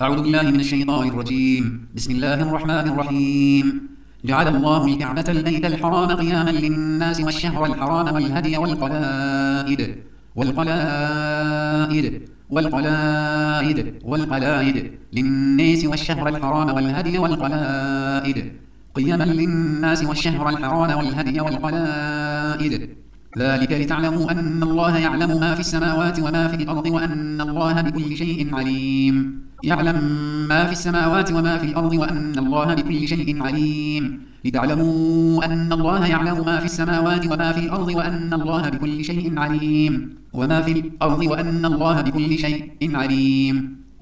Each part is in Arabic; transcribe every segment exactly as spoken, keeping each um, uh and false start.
أعوذ بالله من الشيطان الرجيم. بسم الله الرحمن الرحيم. جعل الله الكعبة البيت الحرام قياما للناس والشهر الحرام والهدي والقلائد والقلائد والقلائد والقلائد للناس والشهر الحرام والهدي والقلائد قياما للناس والشهر الحرام والهدي والقلائد ذلك لتعلموا أن الله يعلم ما في السماوات وما في الأرض وأن الله بكل شيء عليم. يعلم ما في السماوات وما في الأرض وأن الله بكل شيء عليم. لتعلموا أن الله يعلم ما في السماوات وما في الأرض وأن الله بكل شيء عليم. وما في الأرض وأن الله بكل شيء عليم.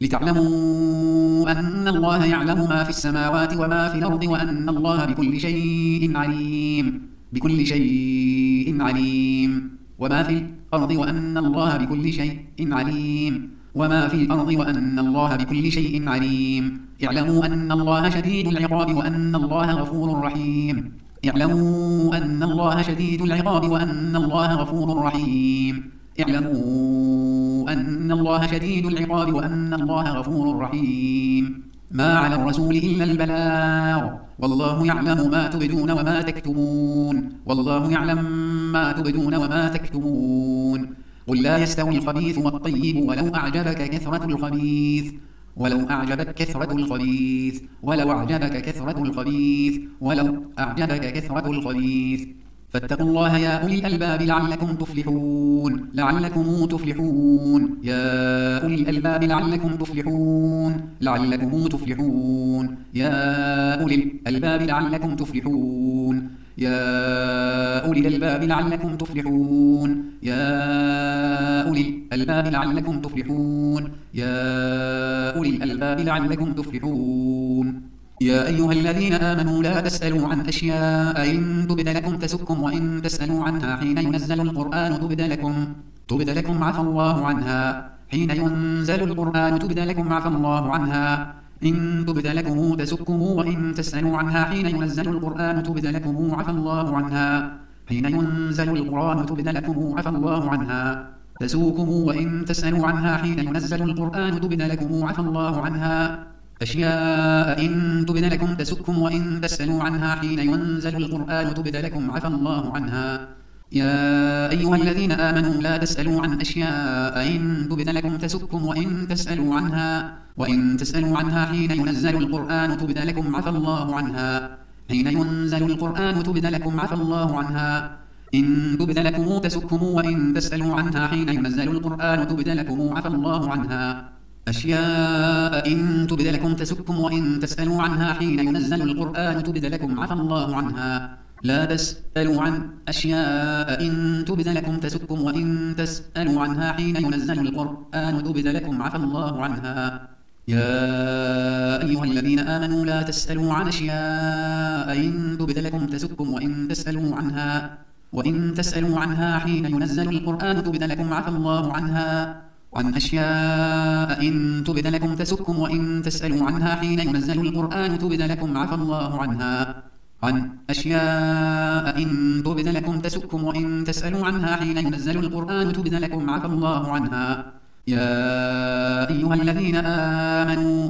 لتعلموا أن الله يعلم ما في السماوات وما في الأرض وأن الله بكل شيء عليم. بكل شيء عليم. وما في الأرض وأن الله بكل شيء عليم. وما في الأرض وأن الله بكل شيء عليم. اعلموا أن الله شديد العقاب وأن الله غفور رحيم. اعلموا أن الله شديد العقاب وأن الله غفور رحيم. اعلموا أن الله شديد العقاب وأن الله غفور رحيم. ما على الرسول إلا البلاغ والله يعلم ما تبدون وما تكتمون. والله يعلم ما تبدون وما تكتمون. قل لا يستوي الخبيث والطيب ولو أعجبك كثرة الخبيث ولو أعجبك كثرة الخبيث ولو أعجبك كثرة الخبيث ولو أعجبك كثرة الخبيث فاتقوا الله يا أولي الألباب لعلكم تفلحون. لعلكم تفلحون يا أولي الألباب لعلكم تفلحون. لعلكم تفلحون يا أولي الألباب لعلكم تفلحون. يا أولي الألباب لعلكم تفلحون. يا أولي الألباب لعلكم تفلحون. يا أولي الألباب لعلكم تفلحون. يا أيها الذين آمنوا لا تسألوا عن أشياء إن تبد لكم تسؤكم وإن تسألوا عنها حين ينزل القرآن تبد لكم تبد لكم عفى الله عنها. حين ينزل القرآن تبد لكم عفى الله عنها. إن تبد لكم تسؤكم وإن تسألوا عنها حين ينزل القرآن تبد لكم عفى الله عنها. حين ينزل القرآن تبد لكم عفى الله عنها. تسؤكم وإن تسألوا عنها حين ينزل القرآن تبد لكم عفى الله عنها. أشياء إن تبد لكم تسؤكم وإن تسألوا عنها حين ينزل القرآن تبد لكم عفى الله عنها. يا أيها الذين آمنوا لا تسألوا عن أشياء إن تبد لكم تسؤكم وإن تسألوا عنها وإن تسألوا عنها حين ينزل القرآن تبد لكم عفى الله عنها. حين ينزل القرآن تبد لكم عفى الله عنها. إن تبد لكم تسؤكم وإن تسألوا عنها حين ينزل القرآن تبد لكم عفى الله عنها. أشياء إن تبد لكم تسؤكم وإن تسألوا عنها حين ينزل القرآن تبد لكم عفى الله عنها. لا تسألوا عن أشياء إن تبد لكم تسؤكم وإن تسألوا عنها حين ينزل القرآن تبد لكم عفى الله عنها. يا أيها الذين آمنوا لا تسألوا عن أشياء إن تبد لكم تسؤكم وإن تسألوا عنها وإن تسألوا عنها حين ينزل القرآن تبد لكم عفى الله عنها. عن أشياء إن تبد لكم تسؤكم وإن تسألوا عنها حين ينزل القرآن تبد لكم عفى الله عنها. عن أشياء إن تبد لكم تسؤكم وإن تسألوا عنها حين ينزل القرآن تبد لكم عفى الله عنها. يا أيها الذين آمنوا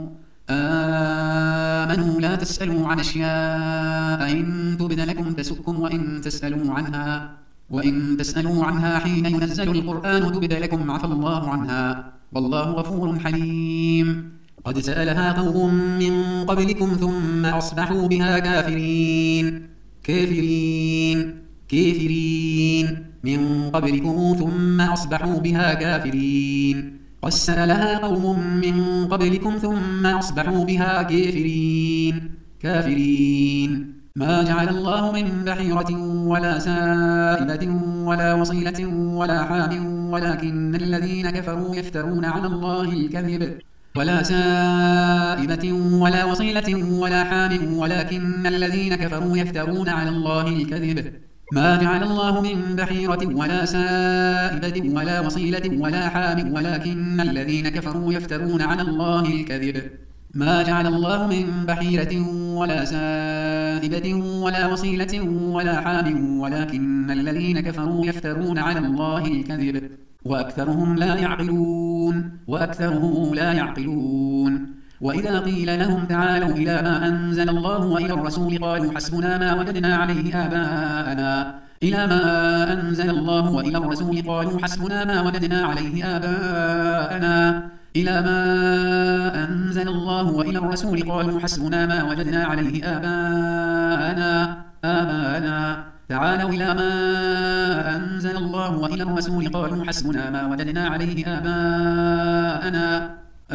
آمنوا لا تسألوا عن أشياء إن تبد لكم تسؤكم وإن تسألوا عنها وإن تسألوا عنها حين ينزل القرآن تبد لكم عفى الله عنها. والله غفور حليم. قد سألها قوم من قبلكم ثم أصبحوا بها كافرين. كافرين كافرين من قبلكم ثم أصبحوا بها كافرين. قد سألها قوم من قبلكم ثم أصبحوا بها كافرين. كافرين ما جعل الله من بحيرة ولا سائبة ولا وصيلة ولا حام ولكن الذين كفروا يفترون على الله الكذب. ولا سائبة ولا وصيلة ولا حام ولكن الذين كفروا يفترون على الله الكذب. ما جعل الله من بحيرة ولا سائبة ولا وصيلة ولا حام ولكن الذين كفروا يفترون على الله الكذب. ما جعل الله من بحيرة ولا سائبة ولا وصيلة ولا حام ولكن الذين كفروا يفترون على الله الكذب وأكثرهم لا يعقلون وأكثرهم لا يعقلون وإذا قيل لهم تعالوا إلى ما أنزل الله وإلى الرسول قالوا حسبنا ما وجدنا عليه آباءنا إلى ما أنزل الله وإلى الرسول قالوا حسبنا ما وجدنا عليه آباءنا إلى ما أنزل الله وإلى الرسول قالوا حسبنا ما وجدنا عليه آباءنا آباءنا تعالوا إلى ما أنزل الله وإلى الرسول قالوا حسبنا ما وجدنا عليه آباءنا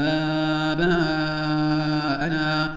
آباءنا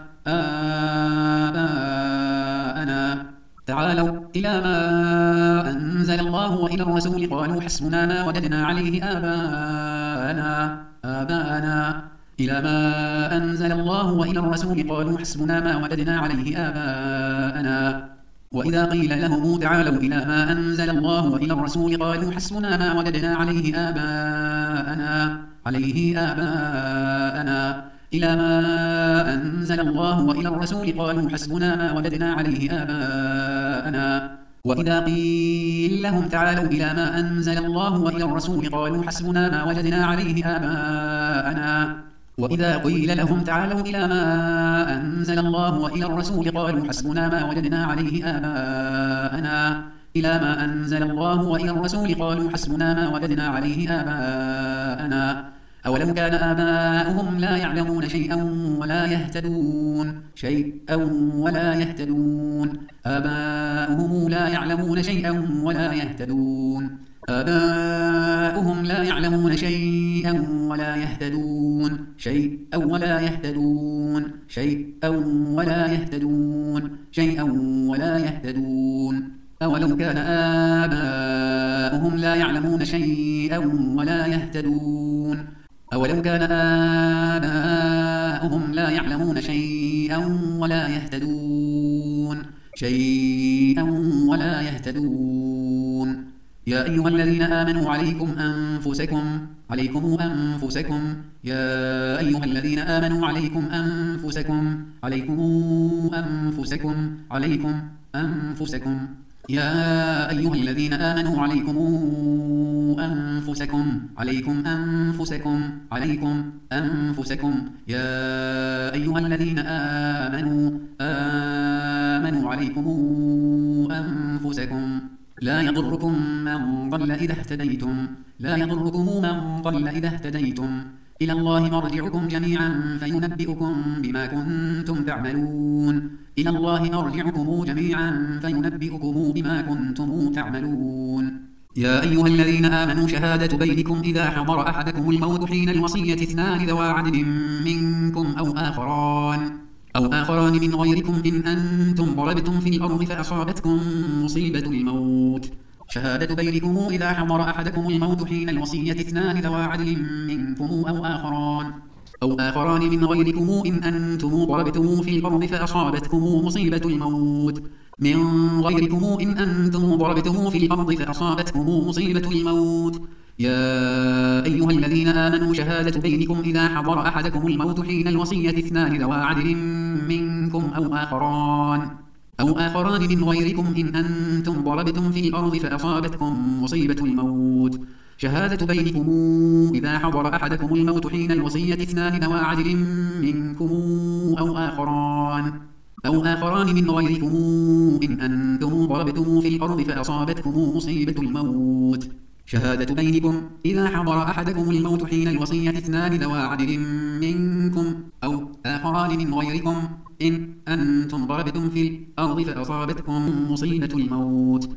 آباءنا تعالوا إلى ما أنزل الله وإلى الرسول قالوا حسبنا ما وجدنا عليه آباءنا آباءنا إلى ما أنزل الله وإلى الرسول قالوا حسبنا ما وجدنا عليه آباءنا وإذا قيل لهم تعالوا إلى ما أنزل الله وإلى الرسول قالوا حسبنا ما وجدنا عليه آباءنا عليه آباءنا إلى ما أنزل الله وإلى الرسول قالوا حسبنا ما وجدنا عليه آباءنا وإذا قيل لهم تعالوا إلى ما أنزل الله وإلى الرسول قالوا حسبنا ما وجدنا عليه آباءنا وإذا قيل لهم تعالوا إلى ما أنزل الله وإلى الرسول قالوا حسبنا ما وجدنا عليه آباءنا إلى ما أنزل الله وإلى الرسول قالوا حسبنا ما وجدنا عليه آباءنا أولو كان آباؤهم لا يعلمون شيئا ولا يهتدون شيئا ولا يهتدون آباؤهم لا يعلمون شيئا ولا يهتدون آباؤهم لا يعلمون شيئا ولا يهتدون شيئا ولا يهتدون شيئا ولا يهتدون شيئا ولا يهتدون أولو كان آباؤهم لا يعلمون شيئا ولا يهتدون أولو كان آباؤهم لا يعلمون شيئا ولا يهتدون شيئا ولا يهتدون يا أيها الذين آمنوا عليكم أنفسكم عليكم أنفسكم يا أيها الذين آمنوا عليكم أنفسكم عليكم أنفسكم عليكم أنفسكم يا أيها الذين آمنوا عليكم أنفسكم عليكم أنفسكم عليكم أنفسكم يا أيها الذين آمنوا آمنوا عليكم أنفسكم لا يضركم من ضل إذا اهتديتم لا يضركم من ضل إذا اهتديتم إلى الله مرجعكم جميعا فينبئكم بما كنتم تعملون إلى الله مرجعكم جميعا فينبئكم بما كنتم تعملون يا أيها الذين آمنوا شهادة بينكم إذا حضر أحدكم الموت حين الوصية اثنان ذوى عدل منكم أو آخران أو آخران من غيركم إن أنتم ضربتم في الأرض فأصابتكم مصيبة الموت شهادة بينكم إذا حضر أحدكم الموت حين الوصية اثنان ذوى عدل منكم أو آخران أو آخران من غيركم إن أنتم ضربتم في الأرض فأصابتكم مصيبة الموت من غيركم إن أنتم ضربتم في الأرض فأصابتكم مصيبة الموت يا أيها الذين آمنوا شهادة بينكم إذا حضر أحدكم الموت حين الوصية اثنان ذوى عدل منكم أو آخران أو آخران من غيركم إن أنتم ضربتم في الأرض فأصابتكم مصيبة الموت شهادة بينكم إذا حضر أحدكم الموت حين الوصية اثنان ذوى عدل منكم أو آخران أو آخران من غيركم إن أنتم ضربتم في الأرض فأصابتكم مصيبة الموت شهادة بينكم إذا حضر أحدكم الموت حين الوصية اثنان ذوى عدل منكم أو آخران من غيركم إن أنتم ضربتم في الأرض فأصابتكم مصيبة الموت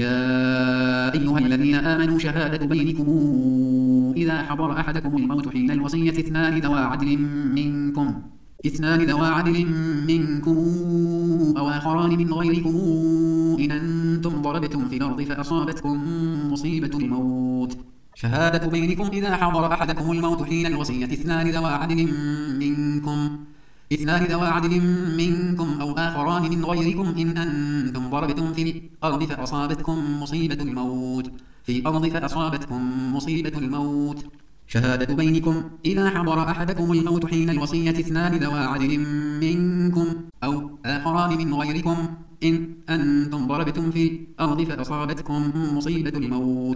يا أيها الذين آمنوا شهادة بينكم إذا حضر أحدكم الموت حين الوصية اثنان ذوى عدل منكم اثنان ذوى عدل منكم أو آخران من غيركم إن أنتم ضربتم في الأرض فأصابتكم مصيبة الموت شهادة بينكم إذا حضر أحدكم الموت حين الوصية اثنان ذوى عدل منكم اثنان ذوى عدل منكم أو آخران من غيركم إن أنتم ضربتم في الأرض فأصابتكم مصيبة الموت في الأرض فأصابتكم مصيبة الموت شهادة بينكم إذا حضر أحدكم الموت حين الوصية اثنان ذوى عدل منكم أو آخران من غيركم إن أنتم ضربتم في الأرض فأصابتكم مصيبة الموت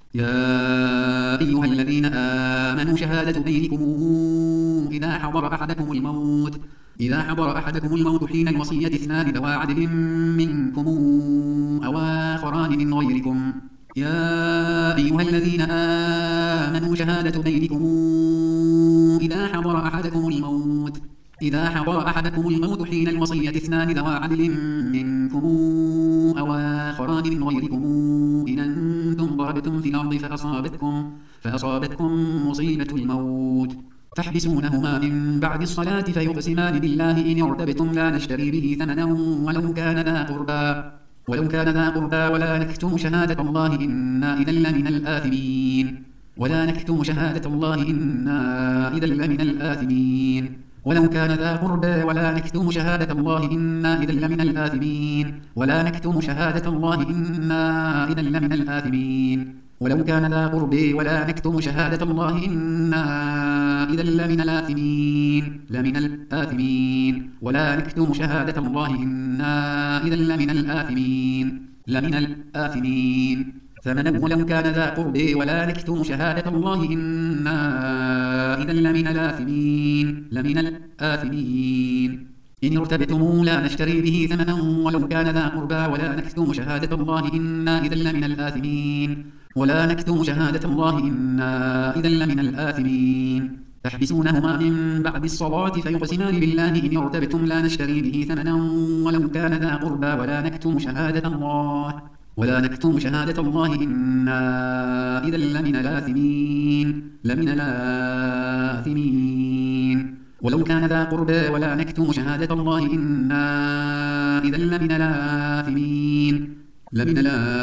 يا أيها الذين آمنوا شهادة بينكم إذا حضر أحدكم الموت إذا حضر أحدكم الموت حين الوصية اثنان ذوى عدل منكم أو آخران من غيركم يا أيها الذين آمنوا شهادة بينكم إذا حضر أحدكم الموت إذا حضر أحدكم الموت حين الوصية اثنان ذوى عدل منكم أو آخران من غيركم إن أنتم ضربتم في الأرض فأصابتكم, فأصابتكم مصيبة الموت تحبسونهما من بعد الصلاة فيقسمان بالله إن ارتبتم لا نشتري به ثمنا ولو كان ذا قربى ولو كان ذا قربى ولا نكتم شهادة الله إنا إذا لمن الآثمين ولا نكتم شهادة الله إنا إذا لمن الآثمين ولو كان ذا قربى ولا نكتم شهادة الله إنا إذا لمن الآثمين ولا نكتم شهادة الله إنا إذا لمن الآثمين ولو كان ذا قربى ولا نكتم شهادة الله إنا إذا لمن الآثمين لمن الآثمين ولا نكتم شهادة الله إنا إذا لمن الآثمين لمن الآثمين ثمنا ولو كان ذا قربى ولا نكتم شهادة الله إنا إذا لمن الآثمين لمن الآثمين إن ارتبتم لا نشتري به ثمنا ولو كان ذا قربى ولا نكتم شهادة الله إنا إذا لمن الآثمين ولا نكتم شهادة الله إنا إذا لمن الآثمين تحبسونهما من بعد الصلاة فيقسمان بالله إن ارتبتم لا نشتري به ثمنا ولو كان ذا قربى ولا نكتم شهادة الله ولا نكتم شهادة الله إنا إذا لمن الآثمين لمن الآثمين ولو كان ذا قربى ولا نكتم شهادة الله إنا إذا لمن الآثمين لمن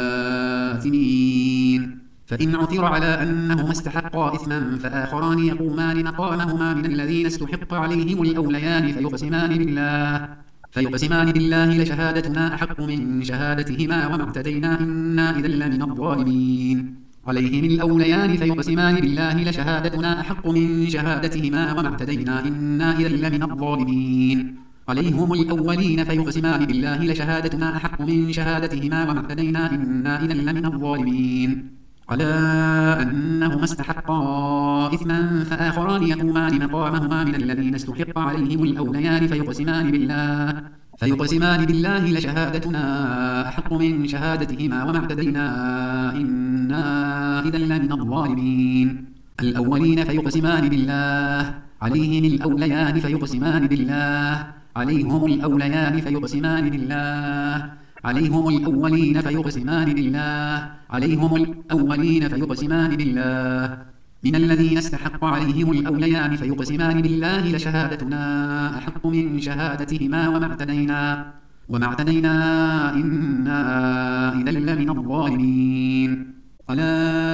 الآثمين فإن عثر على أنهما استحقا إثما فآخران يقومان مقامهما من الذين استحق عليهم الأوليان فيقسمان بالله فيقسمان بالله لشهادتنا أحق من شهادتهما وما اعتدينا إنا إذا لمن الظالمين عليهم الأوليان فيقسمان بالله لشهادتنا أحق من شهادتهما وما اعتدينا إنا إذا لمن الظالمين عليهم الأولين فيقسمان بالله لشهادتنا أحق من شهادتهما وما اعتدينا إنا إذا لمن الظالمين على أنهما استحقا إثما فآخران يقومان مقامهما من الذين استحق عليهم الأوليان فيقسمان بالله فيقسمان بالله لشهادتنا أحق من شهادتهما وما اعتدينا إنا إذا لمن الظالمين الأولين فيقسمان بالله عليهم الأوليان فيقسمان بالله عليهم الأوليان فيقسمان بالله عليهم الأولين فيقسمان بالله عليهم الأولين فيقسمان بالله من الذين استحق عليهم الأوليان فيقسمان بالله لشهادتنا أحق من شهادتهما وما اعتدينا وما اعتدينا إنا إذا لمن الظالمين على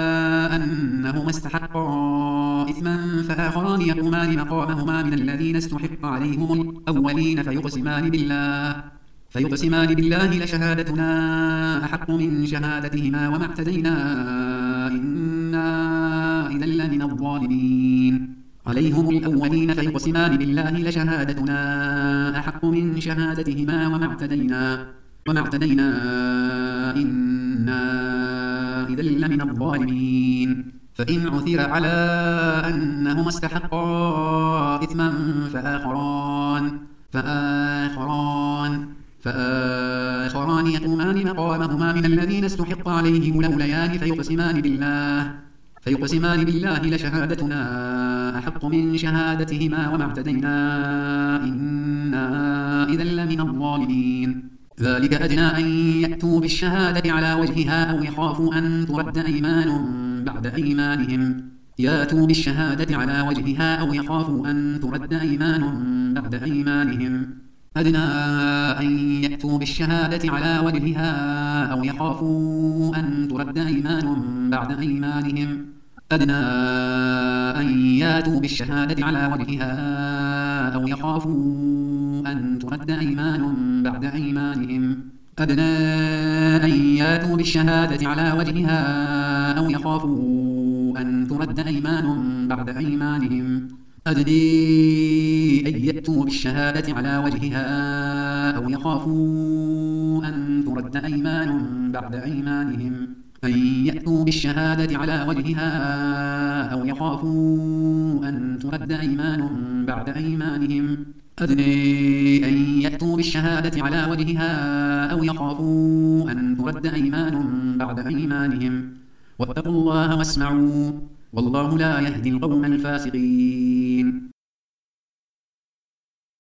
أنهما استحقا إثما فآخران يقومان مقامهما من الذين استحق عليهم الأولين فيقسمان بالله فيقسمان بالله لشهادتنا أحق من شهادتهما وما اعتدينا إنا إذا لمن الظالمين عليهم الأولين فيقسمان بالله لشهادتنا أحق من شهادتهما وما اعتدينا وما اعتدينا إنا إذا لمن الظالمين فإن عثر على أنهما استحقا إثما فآخران فآخران فآخران يقومان مقامهما من الذين استحق عليهم الأوليان فيقسمان بالله فيقسمان بالله لشهادتنا أحق من شهادتهما وما اعتدينا إنا إذا لمن الظالمين ذلك أدنى أن يأتوا بالشهادة على وجهها أو يخافوا أن ترد أيمان بعد أيمانهم يأتوا بالشهادة على وجهها أو يخافوا أن ترد أيمان بعد أيمانهم أدنى أن يأتوا بالشهادة على وجهها أو يخافوا أن ترد أيمان بعد أيمانهم أدنى أن يأتوا بالشهادة على وجهها أو يخافوا أن ترد أيمان بعد أيمانهم أدنى أن يأتوا بالشهادة على وجهها أو يخافوا أن ترد أيمان بعد أيمانهم أدنى أن يأتوا بالشهادة على وجهها أو يخافوا أن ترد أيمان بعد أيمانهم أن يأتوا بالشهادة على وجهها أو يخافوا أن ترد أيمان بعد أيمانهم أدني أن يأتوا بالشهادة على وجهها أو يخافوا أن ترد أيمان بعد أيمانهم واتقوا الله واسمعوا والله لا يهدي القوم الفاسقين.